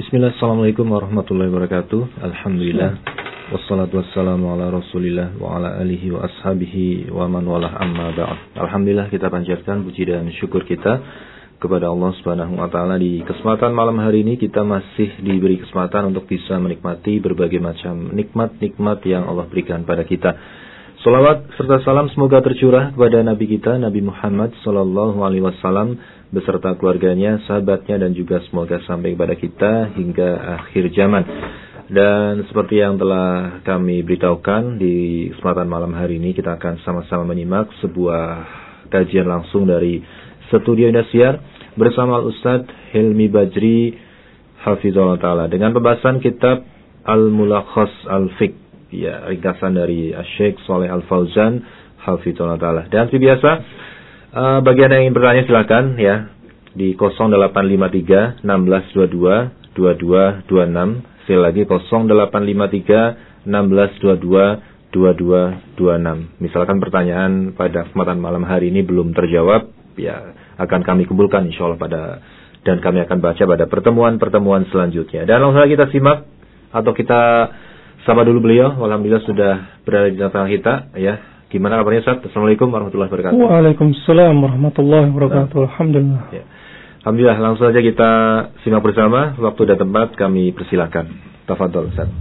Bismillah, assalamualaikum warahmatullahi wabarakatuh. Alhamdulillah, wassalatu wassalamu ala rasulillah wa ala alihi wa ashabihi wa man walah amma ba'd. Alhamdulillah, kita panjatkan puji dan syukur kita kepada Allah Subhanahu wa taala. Di kesempatan malam hari ini kita masih diberi kesempatan untuk bisa menikmati berbagai macam nikmat-nikmat yang Allah berikan pada kita. Salawat serta salam semoga tercurah kepada Nabi kita, Nabi Muhammad sallallahu alaihi wasallam beserta keluarganya, sahabatnya, dan juga semoga sampai kepada kita hingga akhir zaman. Dan seperti yang telah kami beritahukan, di kesempatan malam hari ini kita akan sama-sama menyimak sebuah kajian langsung dari Studio Indosiar bersama Al-Ustadz Hilmi Bajri Hafizullah Ta'ala dengan pembahasan kitab Al-Mulakhas Al-Fiqh, ya, ringkasan dari Syekh Shalih Al-Fauzan Hafizullah Ta'ala. Dan seperti biasa, bagi Anda yang ingin bertanya silakan ya di 0853 1622 2226. Sekali lagi 0853 1622 2226. Misalkan pertanyaan pada kesempatan malam hari ini belum terjawab, ya akan kami kumpulkan insyaallah dan kami akan baca pada pertemuan-pertemuan selanjutnya. Dan langsung saja kita simak atau kita sapa dulu beliau. Alhamdulillah sudah berada di tengah kita ya. Gimana kabarnya Ustaz? Assalamualaikum warahmatullahi wabarakatuh. Waalaikumsalam warahmatullahi wabarakatuh. Alhamdulillah. Ya. Alhamdulillah, langsung saja kita simak bersama. Waktu dan tempat kami persilakan. Tafadhol Ustaz.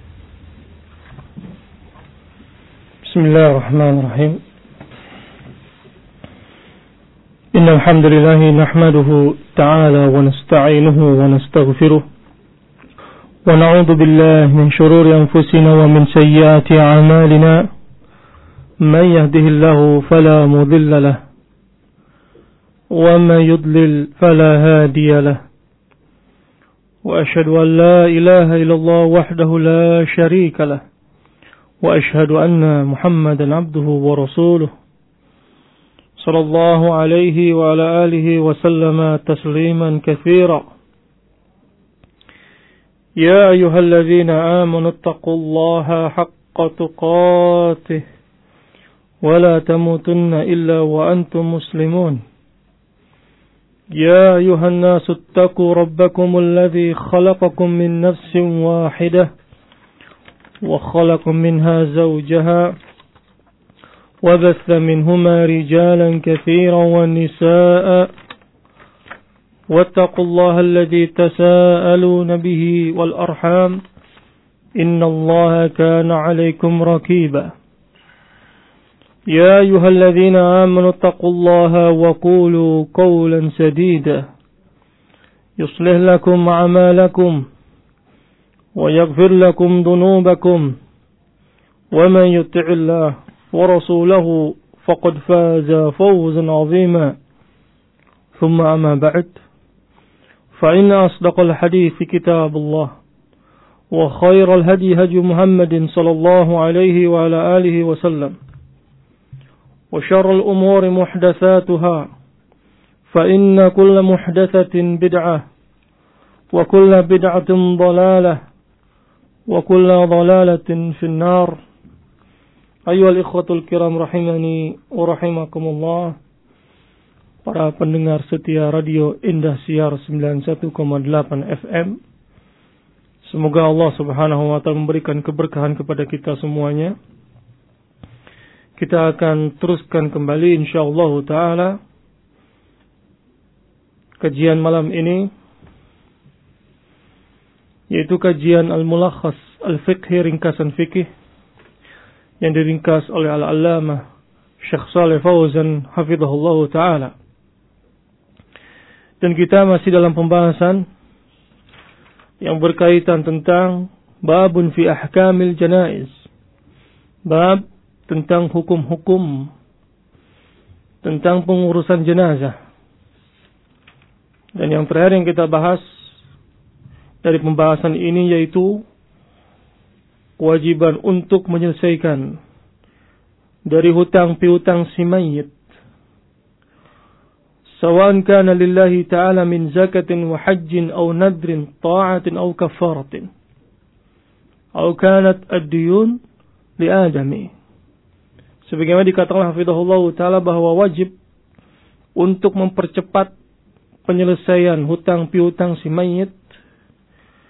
Bismillahirrahmanirrahim. Innal hamdalillah nahmaduhu ta'ala wa nasta'inuhu wa nastaghfiruh. Wa na'udzu billahi min shururi anfusina wa min sayyiati a'malina. من يهده الله فلا مضل له ومن يضلل فلا هادي له وأشهد أن لا إله إلا الله وحده لا شريك له وأشهد أن محمدا عبده ورسوله صلى الله عليه وعلى آله وسلم تسليما كثيرا يا أيها الذين آمنوا اتقوا الله حق تقاته ولا تموتن إلا وأنتم مسلمون يا أيها الناس اتقوا ربكم الذي خلقكم من نفس واحدة وخلق منها زوجها وبث منهما رجالا كثيرا ونساء واتقوا الله الذي تساءلون به والأرحام إن الله كان عليكم رقيبا يا أيها الذين آمنوا اتقوا الله وقولوا قولا سديدا يصلح لكم أعمالكم ويغفر لكم ذنوبكم ومن يطع الله ورسوله فقد فاز فوزا عظيما ثم أما بعد فإن أصدق الحديث كتاب الله وخير الهدي هدي محمد صلى الله عليه وعلى آله وسلم وشر الأمور محدثاتها فإن كل محدثة بدعة وكل بدعة ضلالة وكل ضلالة في النار أيها الإخوة الكرام رحمني ورحمكم الله. Para pendengar setia Radio Indosiar 91,8 FM, semoga Allah Subhanahu wa taala memberikan keberkahan kepada kita semuanya. Kita akan teruskan kembali insyaallah ta'ala kajian malam ini, yaitu kajian Al-Mulakhas Al-Fiqh, ringkasan fikih yang diringkas oleh Al-Allamah Syekh Shalih Fauzan Hafizahullah Ta'ala. Dan kita masih dalam pembahasan yang berkaitan tentang babun fi ahkamil janaiz, bab tentang hukum-hukum tentang pengurusan jenazah. Dan yang terakhir yang kita bahas dari pembahasan ini yaitu kewajiban untuk menyelesaikan dari hutang piutang si mayit, sawa'an kana lillahi ta'ala min zakatin wa hajjin aw nadrin ta'atin aw kafaratin aw kanat ad-diyun li adami. Sebagaimana dikatakan hafizahullah ta'ala bahwa wajib untuk mempercepat penyelesaian hutang piutang si mayit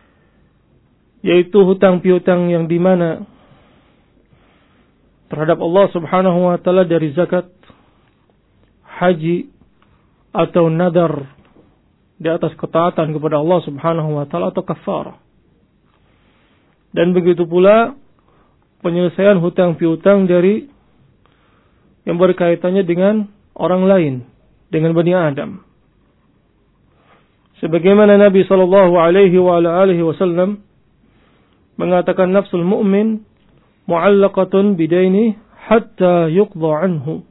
yaitu hutang piutang yang dimana terhadap Allah Subhanahu wa taala dari zakat, haji atau nadar di atas ketaatan kepada Allah Subhanahu wa taala atau kafarah. Dan begitu pula penyelesaian hutang piutang dari yang berkaitannya dengan orang lain, dengan Bani Adam. Sebagaimana Nabi sallallahu alaihi wasallam mengatakan nafsul mu'min mu'allaqatun bidaini hatta yuqda anhu.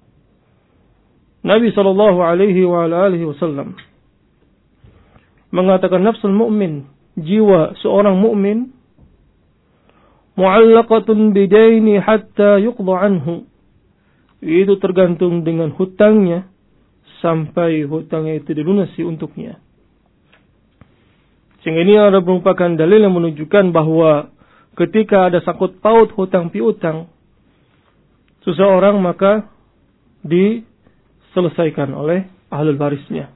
Nabi sallallahu alaihi wasallam mengatakan nafsul mu'min, jiwa seorang mukmin, mu'allaqatun bidaini hatta yuqda anhu. Itu tergantung dengan hutangnya sampai hutangnya itu dilunasi untuknya. Sehingga ini adalah merupakan dalil yang menunjukkan bahwa ketika ada sangkut paut hutang piutang seseorang, maka diselesaikan oleh ahlul warisnya.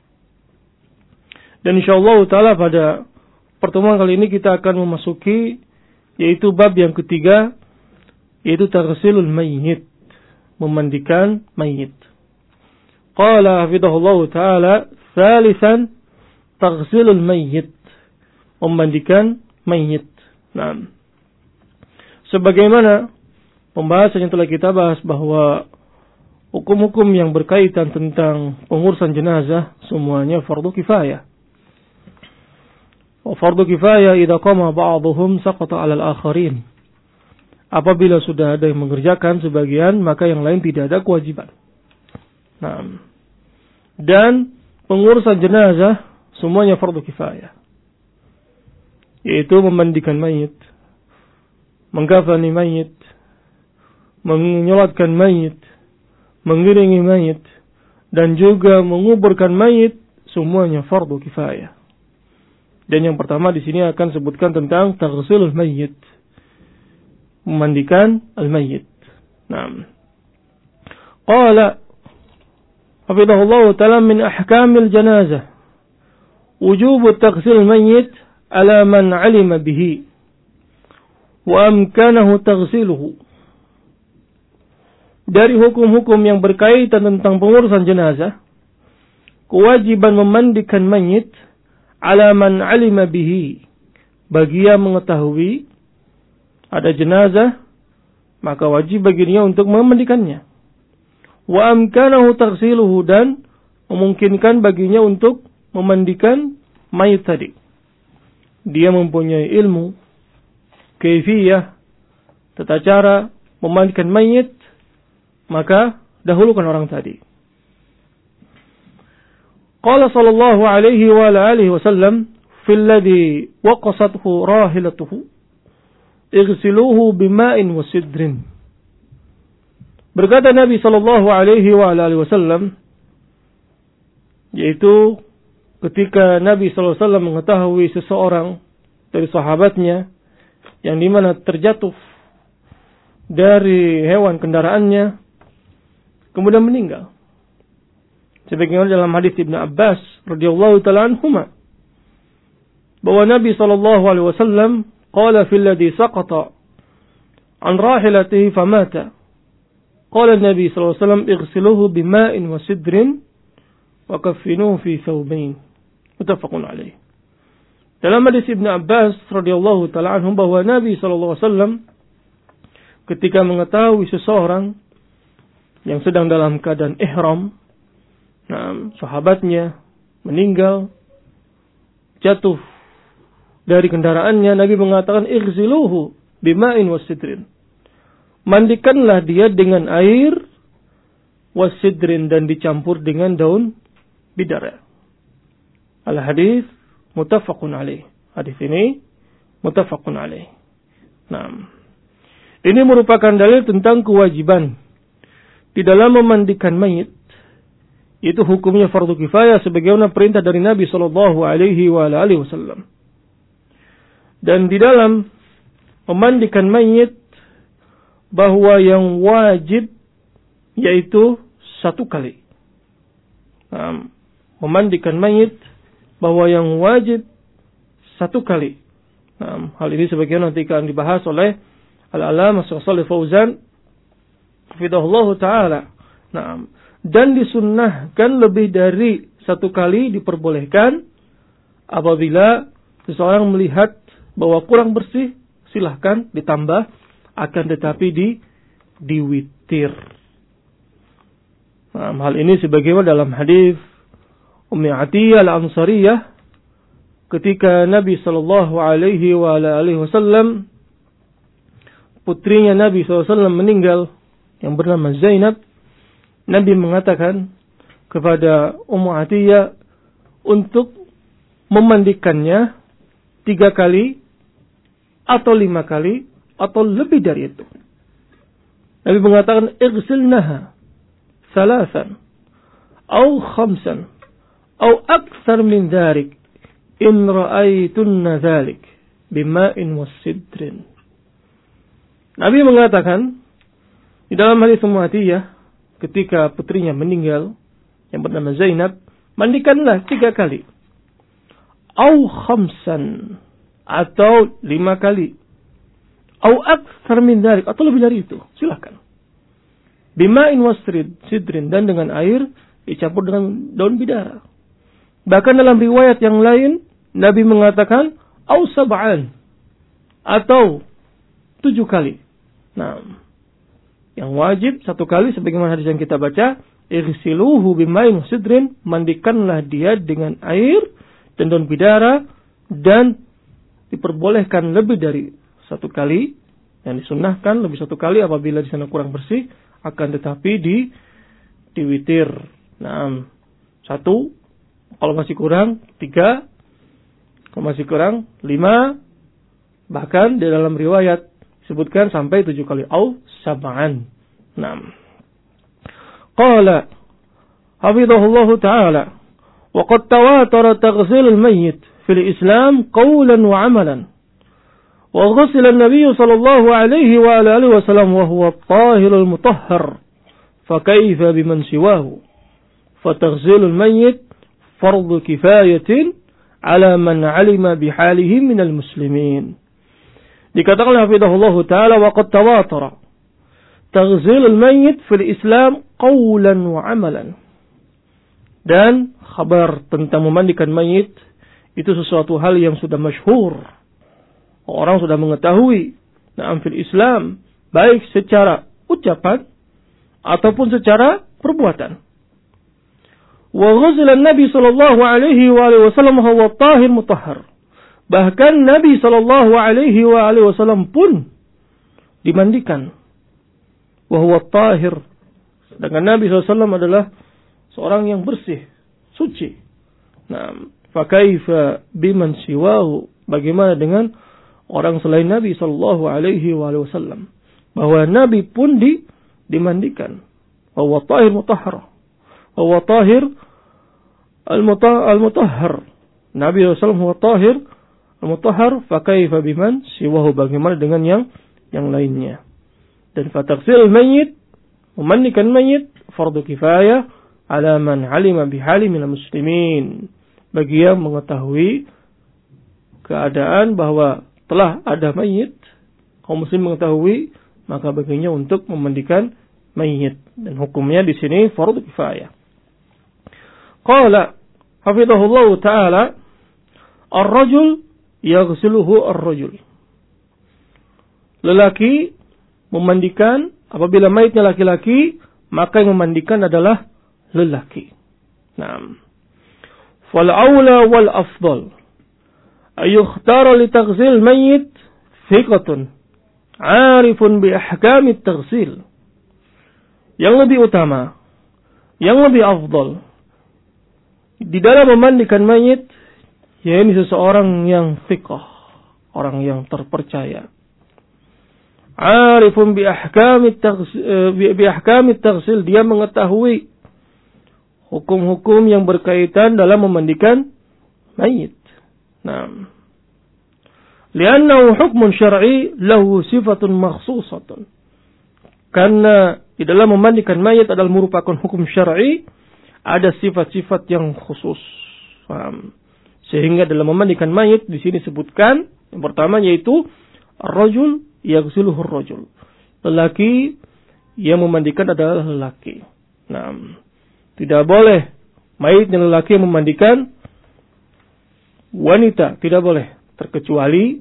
Dan insyaallah taala pada pertemuan kali ini kita akan memasuki yaitu bab yang ketiga, yaitu taghsilul mayyit, memandikan mayit. Qala hafidhahullah taala, tsalitsan taghsilul mayyit, memandikan mayit. Nah, sebagaimana pembahasan yang telah kita bahas bahwa hukum-hukum yang berkaitan tentang pengurusan jenazah semuanya fardu kifayah. Wa fardu kifayah idza qama ba'dhum saqata 'ala al-akharin. Apabila sudah ada yang mengerjakan sebagian, maka yang lain tidak ada kewajiban. Nah, dan pengurusan jenazah semuanya fardu kifayah, yaitu memandikan mayit, mengkafani mayit, menyolatkan mayit, mengiringi mayit, dan juga menguburkan mayit, semuanya fardu kifayah. Dan yang pertama di sini akan sebutkan tentang taghsilul mayyit, memandikan al-mayyit. Naam. Qala hafidhahullah ta'ala min ahkamil janazah wujubu taghsil mayyit ala man 'alima bihi wa amkanahu taghsiluhu. Dari hukum-hukum yang berkaitan tentang pengurusan jenazah, kewajiban memandikan mayit ala man 'alima bihi, bagi yang mengetahui ada jenazah, maka wajib baginya untuk memandikannya. Wa amkanahu taghsiluhu, dan memungkinkan baginya untuk memandikan mayit tadi. Dia mempunyai ilmu, kaifiyah, tata cara memandikan mayit, maka dahulukan orang tadi. Qala sallallahu alaihi wa alihi wasallam fil ladhi waqasathu rahilatuhu ighsiluhu bima'in wa sidrin. Berkata Nabi sallallahu alaihi wa alihi wasallam, yaitu ketika Nabi sallallahu alaihi wasallam mengetahui seseorang dari sahabatnya yang dimana terjatuh dari hewan kendaraannya kemudian meninggal. Sebagaimana dalam hadis Ibnu Abbas radhiyallahu taala anhuma, bahwa Nabi sallallahu alaihi wasallam qala fil ladhi saqata an rahilatihi famata. Qala Nabi sallallahu alaihi wasallam ighsiluhu bima'in wa sidrin wa kaffinuhu fi thawbain. Muttafaqun alaih. Dalam hadis Ibnu Abbas radhiyallahu taala anhum, bahwa Nabi sallallahu alaihi wasallam ketika mengetahui seseorang yang sedang dalam keadaan ihram, sahabatnya meninggal, jatuh dari kendaraannya, Nabi mengatakan ighsiluhu bima'in wasidrin, mandikanlah dia dengan air, wasidrin, dan dicampur dengan daun bidara. Al-hadis muttafaqun alaih. Hadis ini muttafaqun alaih. Nah, ini merupakan dalil tentang kewajiban di dalam memandikan mayit. Itu hukumnya fardu kifayah sebagaimana perintah dari Nabi sallallahu alaihi wasallam. Dan di dalam memandikan mayit, bahwa yang wajib yaitu satu kali. Memandikan mayit, bahwa yang wajib satu kali. Hal ini sebagaimana nanti akan dibahas oleh Al-Allamah Shalih Fauzan hafizahullah taala. Dan disunnahkan lebih dari satu kali diperbolehkan apabila seseorang melihat bahwa kurang bersih, silahkan ditambah, akan tetapi diwitir. Hal ini sebagaimana dalam hadis Ummi Atiyah Al-Ansariyah ketika Nabi sallallahu alaihi wasallam putrinya Nabi SAW meninggal yang bernama Zainab, Nabi mengatakan kepada Ummu Atiyah untuk memandikannya 3 kali atau 5 kali atau lebih dari itu. Nabi mengatakan igsilnaha 3 atau 5 atau akthar min dzalik in ra'aytunna dzalik bima'in wasidrin. Nabi mengatakan di dalam hadis Ummu Atiyah ketika putrinya meninggal yang bernama Zainab, mandikanlah 3 kali. Au 5 atau 5 kali. Au akthar min dzalik atau lebih dari itu, silakan. Bima'in wasidrin, dan dengan air dicampur dengan daun bidara. Bahkan dalam riwayat yang lain Nabi mengatakan au 7 atau 7 kali. Yang wajib 1 kali sebagaimana hadis yang kita baca, irsiluhu bima'in wasidrin, mandikanlah dia dengan air dan daun bidara, dan diperbolehkan lebih dari 1 kali, yang disunnahkan lebih 1 kali apabila di sana kurang bersih, akan tetapi diwitir. 1, kalau masih kurang 3, kalau masih kurang 5, bahkan di dalam riwayat disebutkan sampai 7 kali au 7. Qala hafizahullah taala wa qad tawatara taghsil al-mayyit fil Islam qawlan wa 'amalan. Wa ghusila an-nabiy sallallahu alaihi wa alihi wasallam wa huwa at-tahir al-mutahhar. Fa kayfa biman siwahu? Fa taghsil al-mayyit fardu kifayatin 'ala man 'alima bihalihi minal muslimin. Dikatakan hafizahullah taala wa qad tawatara taghsil al-mayyit fil Islam qawlan wa 'amalan. Dan kabar tentang memandikan mayit itu sesuatu hal yang sudah masyhur. Orang sudah mengetahui fil Islam, baik secara ucapan ataupun secara perbuatan. Wa ghusila Nabi sallallahu alaihi wasallam huwa tahir mutahhar. Bahkan Nabi sallallahu alaihi wasallam pun dimandikan. Wa huwa tahir. Sedangkan Nabi SAW adalah seorang yang bersih, suci. Fa kaifa biman siwahu? Bagaimana dengan orang selain Nabi sallallahu alaihi wasallam? Bahwa Nabi pun dimandikan. Wa huwa tahir mutahhar. Wa huwa tahir al-mutahhar. Nabi SAW huwa tahir al-mutahhar, fa kaifa biman siwahu? Bagaimana dengan yang lainnya? Dan fataghsil al-mayyit, memandikan mayit, fardu kifayah ala man 'alima bihali minal muslimin, bagi yang mengetahui keadaan bahwa telah ada mayit, kaum muslim mengetahui, maka baginya untuk memandikan mayit. Dan hukumnya di sini fardu kifayah. Qala hafizahullah taala ar-rajul yaghsiluhu ar-rajul. Lelaki memandikan, apabila mayitnya laki-laki, maka yang memandikan adalah lelaki. Fal aula wal afdal ayukhtara li taghsil mayyit thiqatun 'arifun bi ahkam at-taghsil. Yang lebih utama, yang lebih afdal di dalam memandikan mayit, yaitu seseorang yang thiqah, orang yang terpercaya. Arifun bi ahkam at-taghsil, dia mengetahui hukum-hukum yang berkaitan dalam memandikan mayit. Li'annahu hukmun syar'i lahu sifatun makhsusatun. Karena di dalam memandikan mayit adalah merupakan hukum syar'i, ada sifat-sifat yang khusus. Sehingga dalam memandikan mayit di sini disebutkan Yang pertama yaitu ar-rajul yaghsiluhu ar-rajul. Lelaki yang memandikan adalah lelaki. Nah, tidak boleh mayitnya lelaki yang memandikan wanita, tidak boleh, terkecuali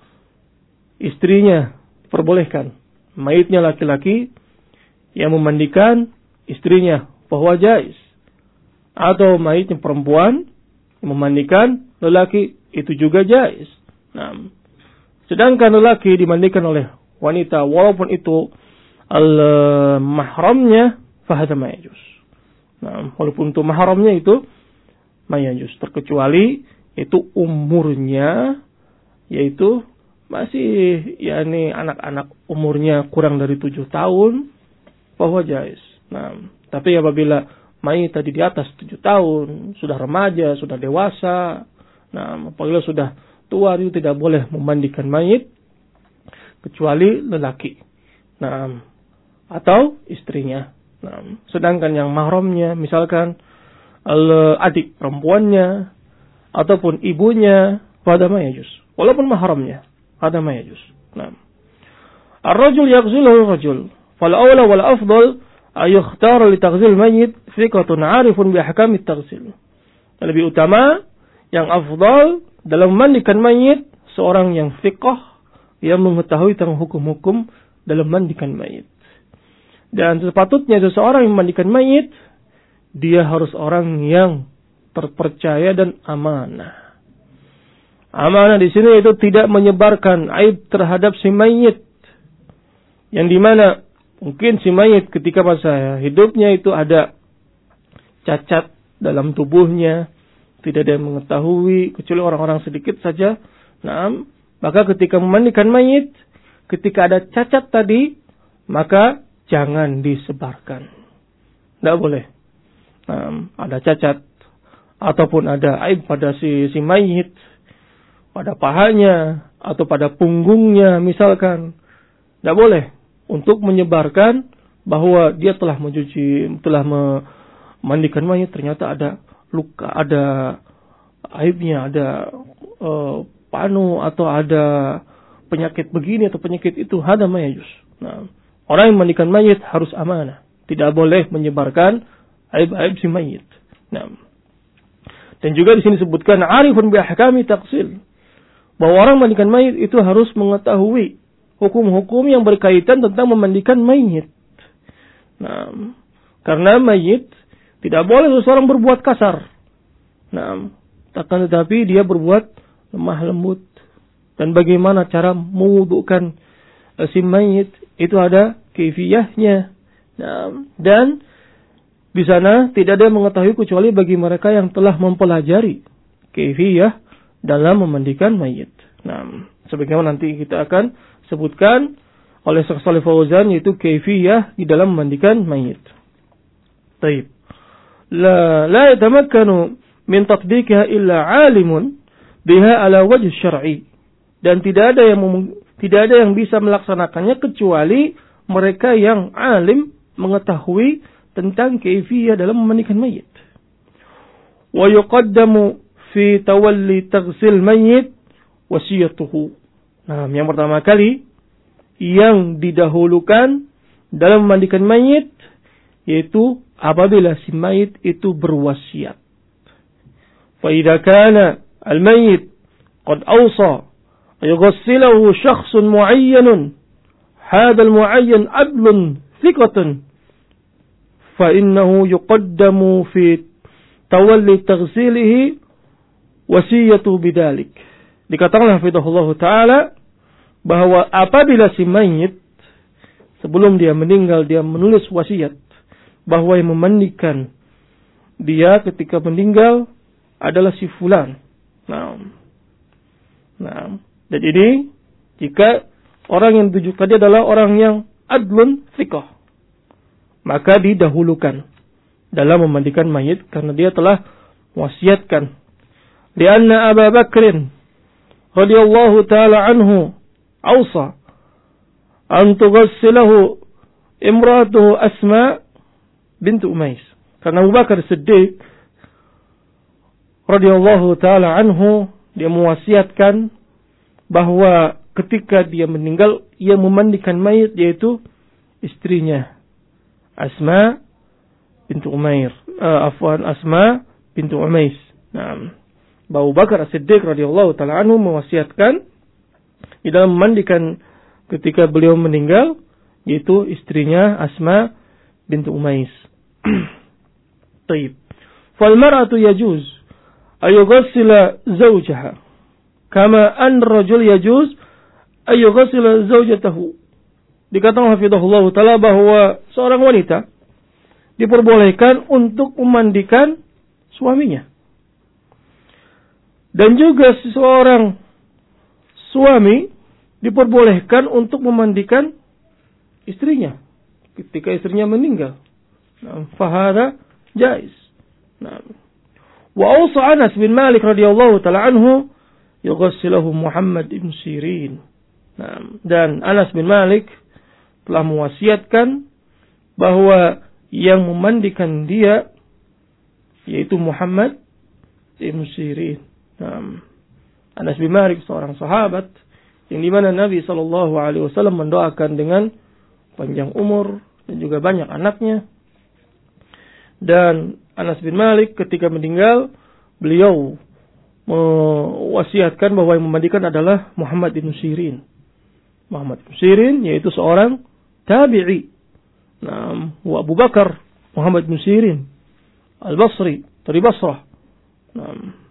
istrinya perbolehkan. Mayitnya laki-laki yang memandikan istrinya, bahwa jaiz. Atau mayitnya perempuan yang memandikan lelaki, itu juga jaiz. Nah, sedangkan lelaki dimandikan oleh wanita, walaupun itu al-mahramnya, fahadha mayajuz. Nah, walaupun untuk mahramnya itu mayajuz, terkecuali itu umurnya, yaitu masih anak-anak umurnya kurang dari 7 tahun, bahwa jaiz. Nah, tapi apabila mayit tadi di atas 7 tahun, sudah remaja, sudah dewasa, nah, apabila sudah tua, itu tidak boleh memandikan mayit kecuali lelaki. Nah, atau istrinya. Nah, sedangkan yang mahramnya, misalkan adik perempuannya ataupun ibunya, pada mayajus. Walaupun mahramnya, pada mayajus. Nah, ar-rajul yaghsiluhu ar-rajul. Fal awla wal afdal ay yakhtara li taghsil mayyit thiqatun 'arifun bi ahkam at-taghsil. Lebih utama, yang afdal dalam memandikan mayit seorang yang thiqah, yang mengetahui tentang hukum-hukum dalam memandikan mayit. Dan sepatutnya seseorang yang memandikan mayit, dia harus orang yang terpercaya dan amanah. Amanah di sini itu tidak menyebarkan aib terhadap si mayit, yang dimana mungkin si mayit ketika masa hidupnya itu ada cacat dalam tubuhnya, tidak ada yang mengetahui kecuali orang-orang sedikit saja. Nah, maka ketika memandikan mayit, ketika ada cacat tadi, maka jangan disebarkan. Tidak boleh. Ada cacat ataupun ada aib pada si mayit, pada pahanya atau pada punggungnya misalkan. Tidak boleh untuk menyebarkan bahwa dia telah memandikan mayit, ternyata ada luka, ada aibnya, ada panu atau ada penyakit begini atau penyakit itu, hada mayajus. Nah, orang yang memandikan mayit harus amanah, tidak boleh menyebarkan aib-aib si mayit. Nah, dan juga di sini disebutkan arifun bi ahkami taqsil, bahwa orang memandikan mayit itu harus mengetahui hukum-hukum yang berkaitan tentang memandikan mayit. Nah, karena mayit tidak boleh seseorang berbuat kasar. Nah, akan tetapi dia berbuat lemah lembut. Dan bagaimana cara mewudukan si mayit, itu ada kaifiyahnya. Nah, dan di sana tidak ada yang mengetahui kecuali bagi mereka yang telah mempelajari kaifiyah dalam memandikan mayit. Nah, sebagaimana nanti kita akan sebutkan oleh Syekh Shalih Fauzan, yaitu kaifiyah di dalam memandikan mayit. Baik. La yatamakkanu min tatbiqiha illa 'alimun biha ala wajh syar'i. Dan tidak ada yang bisa melaksanakannya kecuali mereka yang alim mengetahui tentang kaifiyah dalam memandikan mayit. Wa yuqaddamu fi tawalli taghsil mayit wasiyatuhu. Nah, yang pertama kali yang didahulukan dalam memandikan mayit yaitu apabila si mayit itu berwasiat. Fa idza kana al-mayyit qad awsa yughsiluhu shakhsun mu'ayyanun, hadha al-mu'ayyan adlun thiqatan, fa innahu yuqaddamu fi tawalli taghsilihi wasiyatu bidzalik. Dikatakan hafizahullah taala bahwa apabila si mayit sebelum dia meninggal dia menulis wasiat bahwa yang memandikan dia ketika meninggal adalah si fulan. Nah, dan ini jika orang yang ditujukan dia adalah orang yang adlun thiqah, maka didahulukan dalam memandikan mayit karena dia telah wasiatkan. Lianna Abu Bakrin radhiyallahu taala anhu awsa an tughassilahu imratuhu Asma bint Umais. Karena Abu Bakar Siddiq radhiyallahu taala anhu dia mewasiatkan bahwa ketika dia meninggal, yang memandikan mayit yaitu istrinya Asma bintu Umair. Asma bintu Umais. Nah, Abu Bakar As-Siddiq radhiyallahu taala anhu mewasiatkan di dalam memandikan ketika beliau meninggal, yaitu istrinya Asma bintu Umais. Taib. Fal mar'atu yajuz ayughassila zawjaha kama an rajul yajuz ayughassila zawjatahu. Dikatakan hafizahullah taala bahwa seorang wanita diperbolehkan untuk memandikan suaminya. Dan juga seorang suami diperbolehkan untuk memandikan istrinya ketika istrinya meninggal. Nah, fahada jaiz. Nah, wa awsa Anas bin Malik radhiyallahu taala anhu yughassiluhu Muhammad ibn Sirin. Nah, dan Anas bin Malik telah mewasiatkan bahwa yang memandikan dia yaitu Muhammad ibn Sirin. Nah, Anas bin Malik seorang sahabat yang dimana Nabi SAW mendoakan dengan panjang umur dan juga banyak anaknya. Dan Anas bin Malik ketika meninggal, beliau mewasiatkan bahwa yang memandikan adalah Muhammad bin Sirin. Muhammad bin Sirin yaitu seorang tabi'i. Nah, wa Abu Bakar Muhammad bin Sirin Al-Basri dari Basrah. Nah,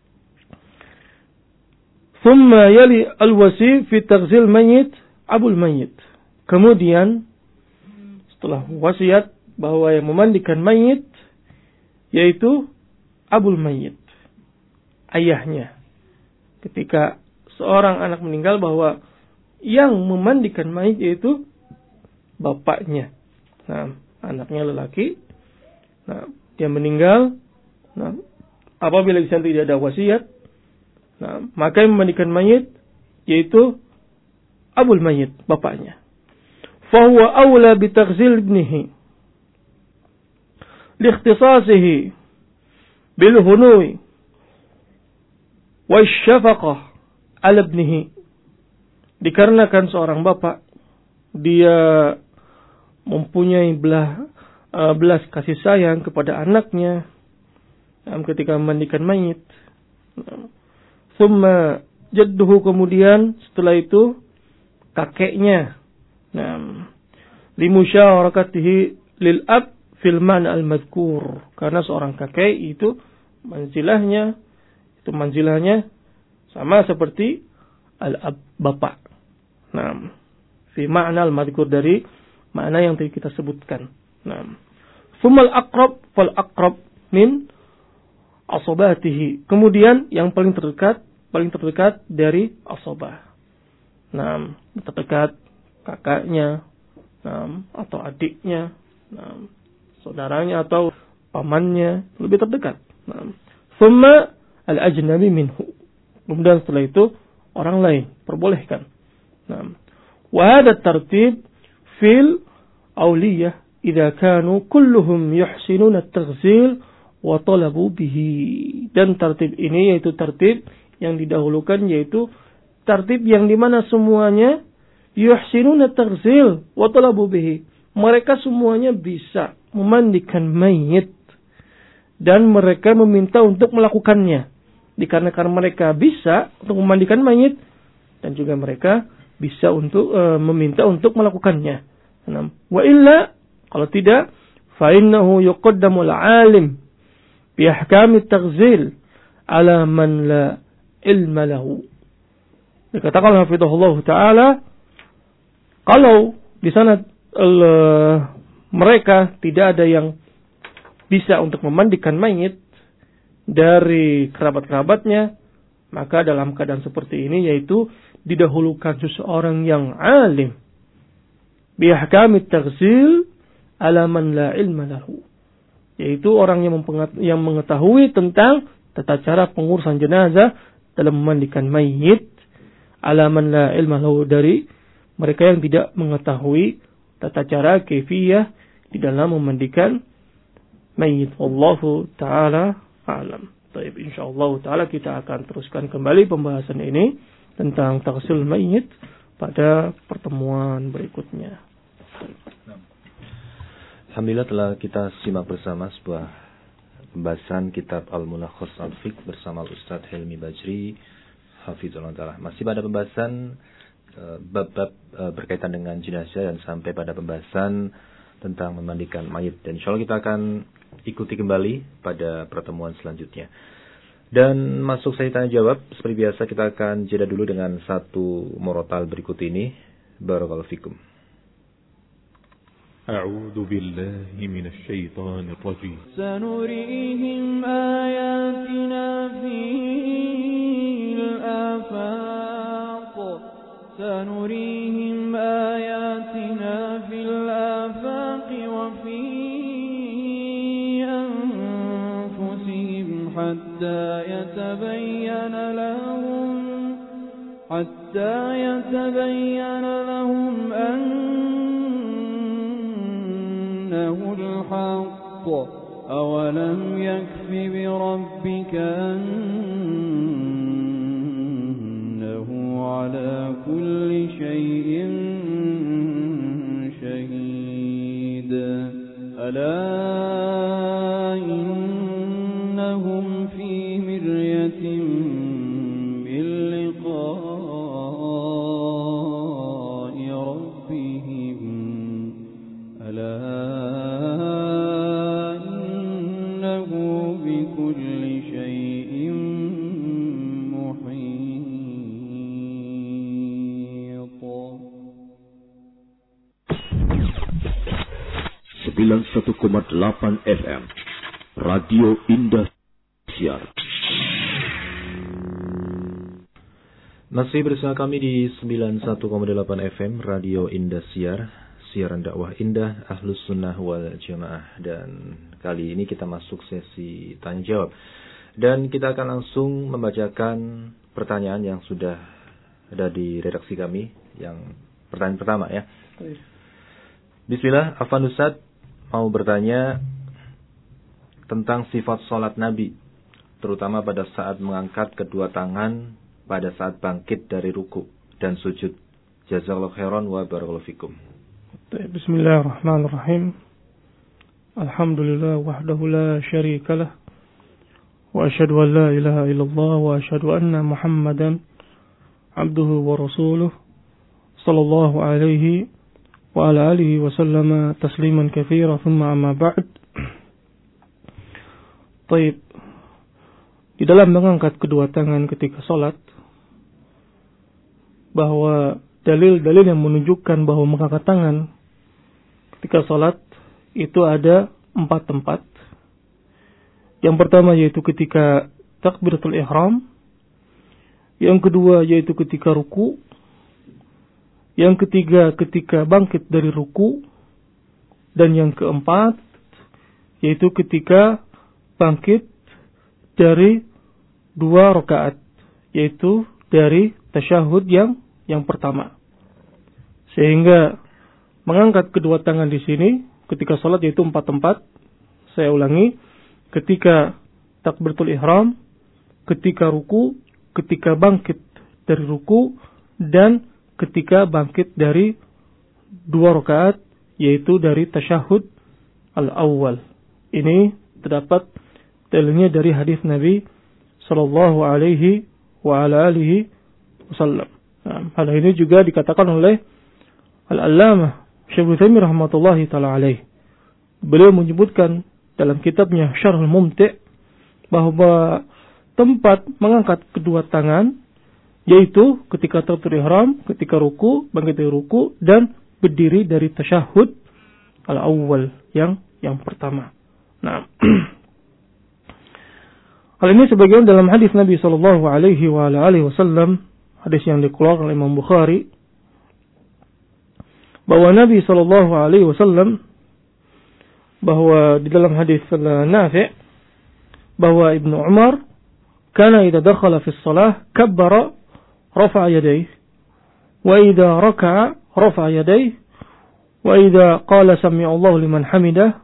ثم يلي الوصي في تغسيل الميت أبو الميت. Kemudian setelah wasiat bahwa yang memandikan mayit yaitu Abul Mayyit, ayahnya. Ketika seorang anak meninggal, bahwa yang memandikan mayit yaitu bapaknya. Nah, anaknya lelaki. Nah, dia meninggal. Nah, apabila di sana tidak ada wasiat, nah, maka yang memandikan mayit yaitu Abul Mayyit, bapaknya. Fahuwa awla bitaghzil ibnihi liikhtisasihi bil hunui wasyafaqah ala ibnihi. Dikarenakan seorang bapak dia mempunyai belas kasih sayang kepada anaknya ketika memandikan mayit. Summa jadduhu, kemudian setelah itu kakeknya. Nah, limusyarakatihi lil ab fil man al madhkur, karena seorang kakek itu manzilahnya sama seperti al ab, bapak. Nah, fi ma'na al madhkur, dari makna yang tadi kita sebutkan. Nah, summa al aqrab fal aqrab min asabatihi, kemudian yang paling terdekat dari asabah. Nah, terdekat kakaknya, atau adiknya, saudaranya atau pamannya, lebih terdekat. Thumma al-ajnabi minhu, kemudian setelah itu orang lain, perbolehkan. Wa hadha tartib fil awliyah idza kanu kulluhum yuhsinuna at-taghzil wa talabu bihi. Dan tartib ini yaitu tartib yang didahulukan, yaitu tartib yang dimana semuanya yuhsinuna taghzil wa talabu bihi. Mereka semuanya bisa memandikan mayit dan mereka meminta untuk melakukannya. Dikarenakan mereka bisa untuk memandikan mayit dan juga mereka bisa untuk meminta untuk melakukannya. Wa illa, kalau tidak, fa innahu yuqaddamu al-alim bi ahkam at-taghzil ala man la ilma lahu. Dikatakan hafizahullah taala, kalau di sana mereka tidak ada yang bisa untuk memandikan mayit dari kerabat-kerabatnya, maka dalam keadaan seperti ini yaitu didahulukan seseorang yang alim bi ahkamit taghzil ala man la ilma lahu, yaitu orang yang mengetahui tentang tata cara pengurusan jenazah dalam memandikan mayit, ala man la ilma lahu, dari mereka yang tidak mengetahui tata cara kaifiyah di dalam memandikan mayit. Wallahu ta'ala a'lam. Baik, insyaallah ta'ala kita akan teruskan kembali pembahasan ini tentang taghsil mayyit pada pertemuan berikutnya. Alhamdulillah telah kita simak bersama sebuah pembahasan kitab Al-Mulakhas Al-Fiqh bersama Ustaz Helmi Bajri Hafizullah Ta'ala. Masih pada pembahasan bab-bab berkaitan dengan jenazah dan sampai pada pembahasan tentang memandikan mayit. Dan insya Allah kita akan ikuti kembali pada pertemuan selanjutnya. Dan masuk saya tanya jawab, seperti biasa kita akan jeda dulu dengan satu murotal berikut ini. Barakallahu fikum. A'udzu billahi minasy syaithanir rajim. Sanurihim ayatina fil afaq. Sanurihim ayatina fil afaq wa fi anfusihim hatta yatabayyana lahum أنه الحق أولم يكف بربك أنه على كل شيء شهيد ألا إنهم في مرية من لقاء ربهم ألا إنه بكل شيء محيط. 91,8 FM Radio Indah Siar. Masih bersama kami di 91,8 FM Radio Indah Siar, siaran dakwah indah Ahlus Sunnah wal Jamaah. Dan kali ini kita masuk sesi tanya jawab. Dan kita akan langsung membacakan pertanyaan yang sudah ada di redaksi kami. Yang pertanyaan pertama ya. Bismillah, Afan Ustaz mau bertanya tentang sifat sholat Nabi, terutama pada saat mengangkat kedua tangan pada saat bangkit dari ruku dan sujud. Jazakallahu khairan wa barakallahu fikum. Bismillahirrahmanirrahim. Alhamdulillah wahdahu la syarika lah. Wa asyhadu an la ilaha illallah wa asyhadu anna Muhammadan abduhu wa rasuluh sallallahu alaihi wa ala alihi wa sallama tasliman katsira thumma amma ba'd. Baik. Di dalam mengangkat kedua tangan ketika salat, bahwa dalil-dalil yang menunjukkan bahwa mengangkat tangan ketika salat itu ada 4 tempat. Yang pertama yaitu ketika takbiratul ihram, yang kedua yaitu ketika ruku, yang ketiga ketika bangkit dari ruku, dan yang keempat yaitu ketika bangkit dari 2 rakaat, yaitu dari tasyahud yang pertama. Sehingga mengangkat kedua tangan di sini ketika salat yaitu 4 tempat. Saya ulangi, ketika takbiratul ihram, ketika ruku, ketika bangkit dari ruku, dan ketika bangkit dari 2 rakaat, yaitu dari tasyahud al-awwal. Ini terdapat dalilnya dari hadis Nabi sallallahu alaihi wa ala alihi wasallam. Hal ini juga dikatakan oleh Al-Allamah Syaikhul Utsaimin rahmatullahi taala alaih. Beliau menyebutkan dalam kitabnya Syarhul Mumti' bahwa tempat mengangkat kedua tangan yaitu ketika takbiratul ihram, ketika ruku, bangkit dari ruku, dan berdiri dari tasyahud al-awwal yang pertama. Nah, hal ini sebagian dalam hadis Nabi sallallahu alaihi wa alihi wasallam, hadis yang dikeluarkan oleh Imam Bukhari, bahwa Nabi sallallahu alaihi wasallam, bahwa di dalam hadis Nafi' bahwa Ibnu Umar kana idza dakhala fi shalah kabbara rafa'a yadayhi wa idza raka'a rafa'a yadayhi wa idza qala sami'a Allahu liman hamidah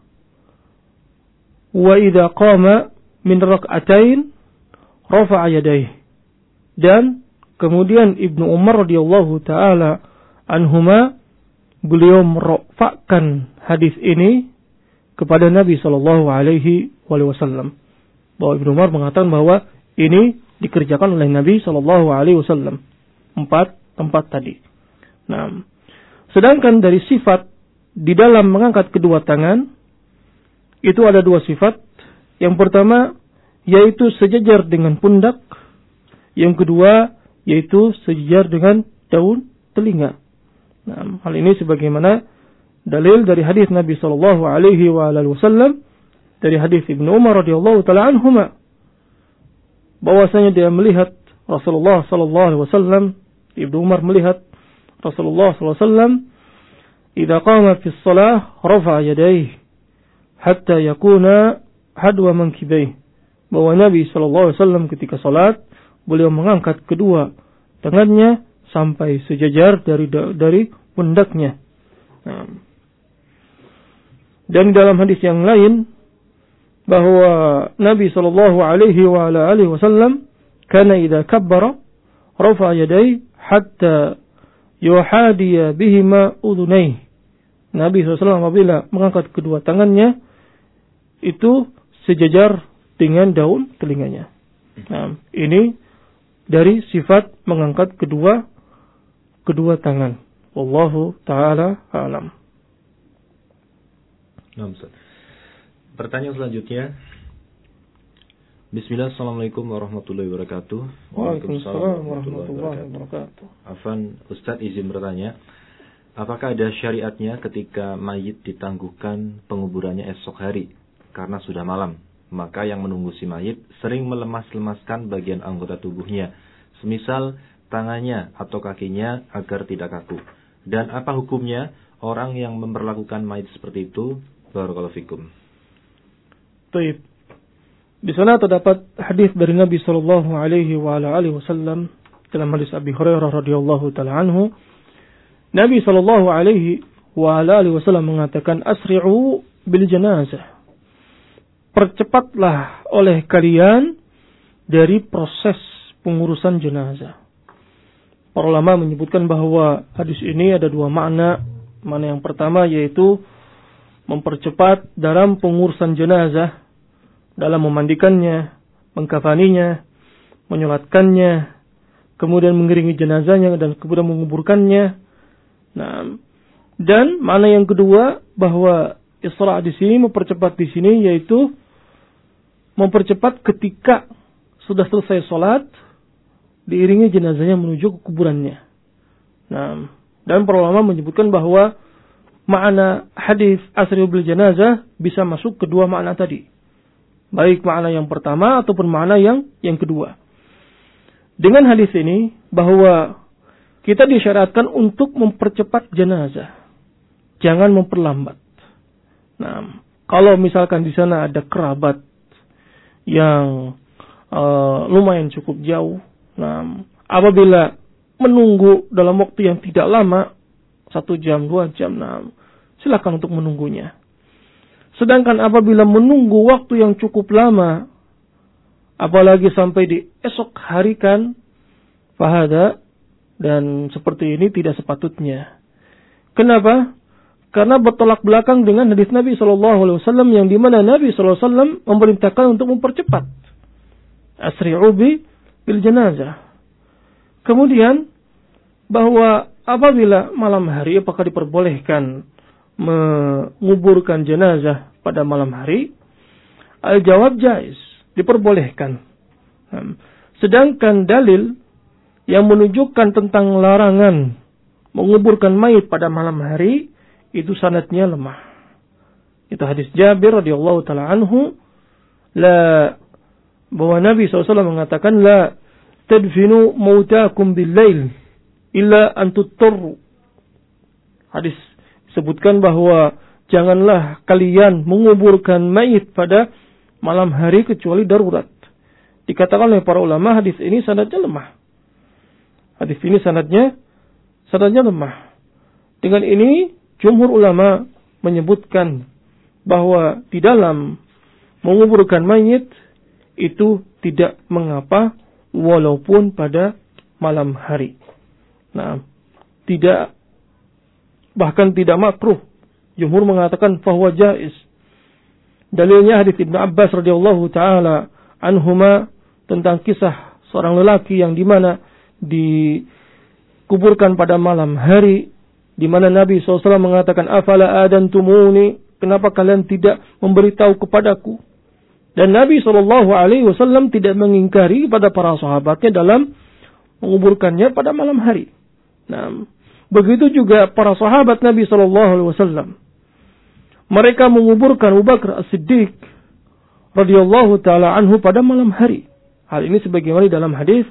wa idza qama min rak'atain rafa'a yadayhi. Dan Kemudian Ibnu Umar radhiyallahu taala anhuma, beliau merofakkan hadis ini kepada Nabi sallallahu alaihi wasallam. Bahwa Ibnu Umar mengatakan bahwa ini dikerjakan oleh Nabi sallallahu alaihi wasallam. 4 tempat tadi. Nah, sedangkan dari sifat di dalam mengangkat kedua tangan itu ada 2 sifat. Yang pertama yaitu sejajar dengan pundak. Yang kedua yaitu sejajar dengan daun telinga. Nah, hal ini sebagaimana dalil dari hadis Nabi sallallahu alaihi wasallam, dari hadis Ibnu Umar radhiyallahu taala anhuma, bahwasanya dia melihat Rasulullah sallallahu alaihi wasallam, Ibnu Umar melihat Rasulullah sallallahu alaihi wasallam idza qama fi shalah rafa'a yadayhi hatta yakuna hadwa mankibaihi, bahwa Nabi sallallahu alaihi wasallam ketika salat beliau mengangkat kedua tangannya sampai sejajar dari pundaknya. Nah, dan dalam hadis yang lain bahwa Nabi sallallahu alaihi wasallam kana idza kabbara rafa'a yadayhi hatta yuhadiya bihima udhunayhi. Nabi SAW apabila mengangkat kedua tangannya itu sejajar dengan daun telinganya. Nah, ini dari sifat mengangkat kedua tangan. Wallahu ta'ala a'lam. Pertanyaan selanjutnya. Bismillah, assalamualaikum warahmatullahi wabarakatuh. Waalaikumsalam warahmatullahi wabarakatuh. Afan, Ustadz izin bertanya, apakah ada syariatnya ketika mayit ditangguhkan penguburannya esok hari karena sudah malam? Maka yang menunggu si mayit sering melemas-lemaskan bagian anggota tubuhnya, semisal tangannya atau kakinya agar tidak kaku. Dan apa hukumnya orang yang memperlakukan mayit seperti itu? Barakallahu fikum. Baik. Di sana terdapat hadis dari Nabi sallallahu alaihi wasallam dalam hadis Abi Hurairah radhiyallahu taala anhu. Nabi sallallahu alaihi wasallam mengatakan, asri'u bil janazah. Percepatlah oleh kalian dari proses pengurusan jenazah. Para ulama menyebutkan bahwa hadis ini ada 2 makna. Makna yang pertama yaitu mempercepat dalam pengurusan jenazah, dalam memandikannya, mengkafaninya, menyolatkannya, kemudian mengiringi jenazahnya dan kemudian menguburkannya. Nah, dan makna yang kedua bahwa isra' di sini, mempercepat di sini yaitu mempercepat ketika sudah selesai sholat, diiringi jenazahnya menuju ke kuburannya. Nah, dan para ulama menyebutkan bahwa makna hadis asri'u bil janazah bisa masuk kedua makna tadi. Baik makna yang pertama ataupun makna yang kedua. Dengan hadis ini bahwa kita disyaratkan untuk mempercepat jenazah. Jangan memperlambat. Nah, kalau misalkan di sana ada kerabat yang lumayan cukup jauh, nah, apabila menunggu dalam waktu yang tidak lama, 1 jam, 2 jam, nah, silakan untuk menunggunya. Sedangkan apabila menunggu waktu yang cukup lama, apalagi sampai di esok hari kan, fahada, dan seperti ini tidak sepatutnya. Kenapa? Karena bertolak belakang dengan hadis Nabi SAW yang dimana Nabi SAW memerintahkan untuk mempercepat. Asri'u bil janazah. Kemudian bahwa apabila malam hari apakah diperbolehkan menguburkan jenazah pada malam hari? Al-jawab jaiz, diperbolehkan. Sedangkan dalil yang menunjukkan tentang larangan menguburkan mayit pada malam hari itu sanadnya lemah. Itu hadis Jabir radhiyallahu taala anhu, bahwa Nabi SAW mengatakan la tadfinu mautakum bil-lail illa an tuttarru. Hadis sebutkan bahwa janganlah kalian menguburkan mayit pada malam hari kecuali darurat. Dikatakan oleh para ulama hadis ini sanadnya lemah. Hadis ini sanadnya lemah. Dengan ini jumhur ulama menyebutkan bahwa di dalam menguburkan mayit itu tidak mengapa walaupun pada malam hari. Nah, bahkan tidak makruh. Jumhur mengatakan fahuwa jaiz. Dalilnya hadis Ibnu Abbas radhiyallahu taala anhuma tentang kisah seorang lelaki yang dimana dikuburkan pada malam hari, di mana Nabi SAW mengatakan, afala adantumuni, kenapa kalian tidak memberitahu kepadaku? Dan Nabi SAW tidak mengingkari pada para sahabatnya dalam menguburkannya pada malam hari. Nah, begitu juga para sahabat Nabi SAW. Mereka menguburkan Abu Bakar As-Siddiq radhiyallahu taala anhu pada malam hari. Hal ini sebagaimana dalam hadis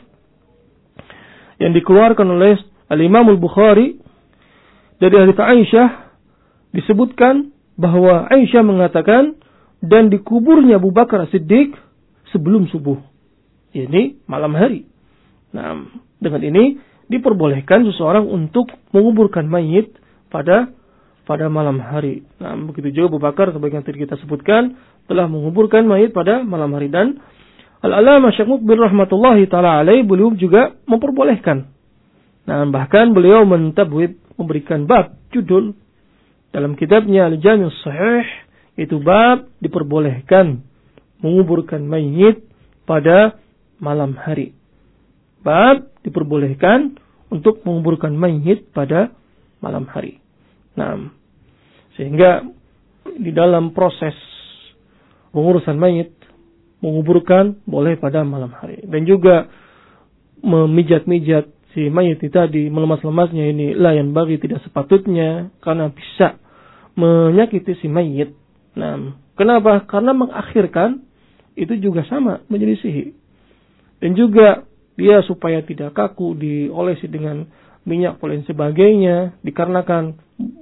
yang dikeluarkan oleh Al-Imam Al-Bukhari dari hadis Aisyah, disebutkan bahwa Aisyah mengatakan, dan dikuburnya Abu Bakar As-Siddiq sebelum subuh. Ini malam hari. Nah, dengan ini diperbolehkan seseorang untuk menguburkan mayit pada malam hari. Nah, begitu juga Abu Bakar sebagian tadi kita sebutkan telah menguburkan mayit pada malam hari. Dan Al-Allamah Syekh Mukbil rahmatullahi taala alaih, beliau juga memperbolehkan. Nah, bahkan beliau mentabwib, memberikan bab judul dalam kitabnya Al-Jami' As-Sahih, itu bab diperbolehkan menguburkan mayit pada malam hari. Bab diperbolehkan untuk menguburkan mayit pada malam hari. Nah, sehingga di dalam proses pengurusan mayit, menguburkan boleh pada malam hari. Dan juga memijat-mijat si mayit tadi, melemas-lemasnya ini layan bagi, tidak sepatutnya, karena bisa menyakiti si mayit. Nah, kenapa? Karena mengakhirkan itu juga sama, menyelisihi. Dan juga dia supaya tidak kaku, diolesi dengan minyak dan sebagainya, dikarenakan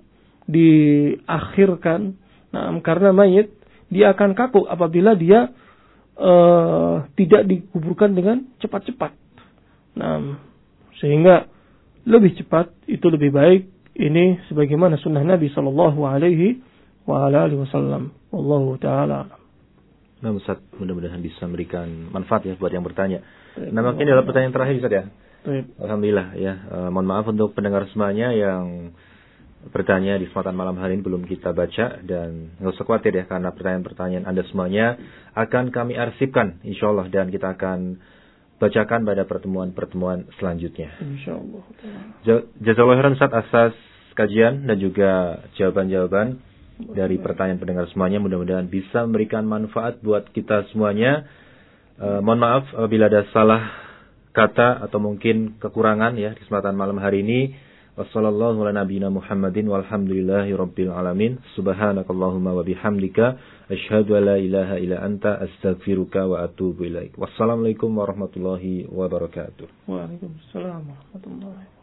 diakhirkan. Nah, karena mayit dia akan kaku apabila dia tidak dikuburkan dengan cepat-cepat. Nah, sehingga lebih cepat itu lebih baik. Ini sebagaimana sunnah Nabi sallallahu alaihi wasallam. Wallahu taala. Nah, Ustaz, mudah-mudahan bisa memberikan manfaat ya buat yang bertanya. Nah, mungkin adalah pertanyaan terakhir, Ustaz ya. Alhamdulillah ya. Mohon maaf untuk pendengar semuanya yang bertanya di kesempatan malam hari ini belum kita baca, dan nggak usah khawatir ya, karena pertanyaan-pertanyaan Anda semuanya akan kami arsipkan insyaallah, dan kita akan bacakan pada pertemuan-pertemuan selanjutnya. Insyaallah. Jazakallahu khairan Ustaz atas kajian dan juga jawaban-jawaban dari pertanyaan pendengar semuanya. Mudah-mudahan bisa memberikan manfaat buat kita semuanya. Mohon maaf apabila ada salah kata atau mungkin kekurangan ya di kesempatan malam hari ini. Wassallallahu ala nabiyyina Muhammadin walhamdulillahi rabbil alamin. Subhanakallahumma wa bihamdika asyhadu an la ilaha illa anta astaghfiruka wa atubu ilaik. Wassalamualaikum warahmatullahi wabarakatuh. Waalaikumsalam warahmatullahi wabarakatuh.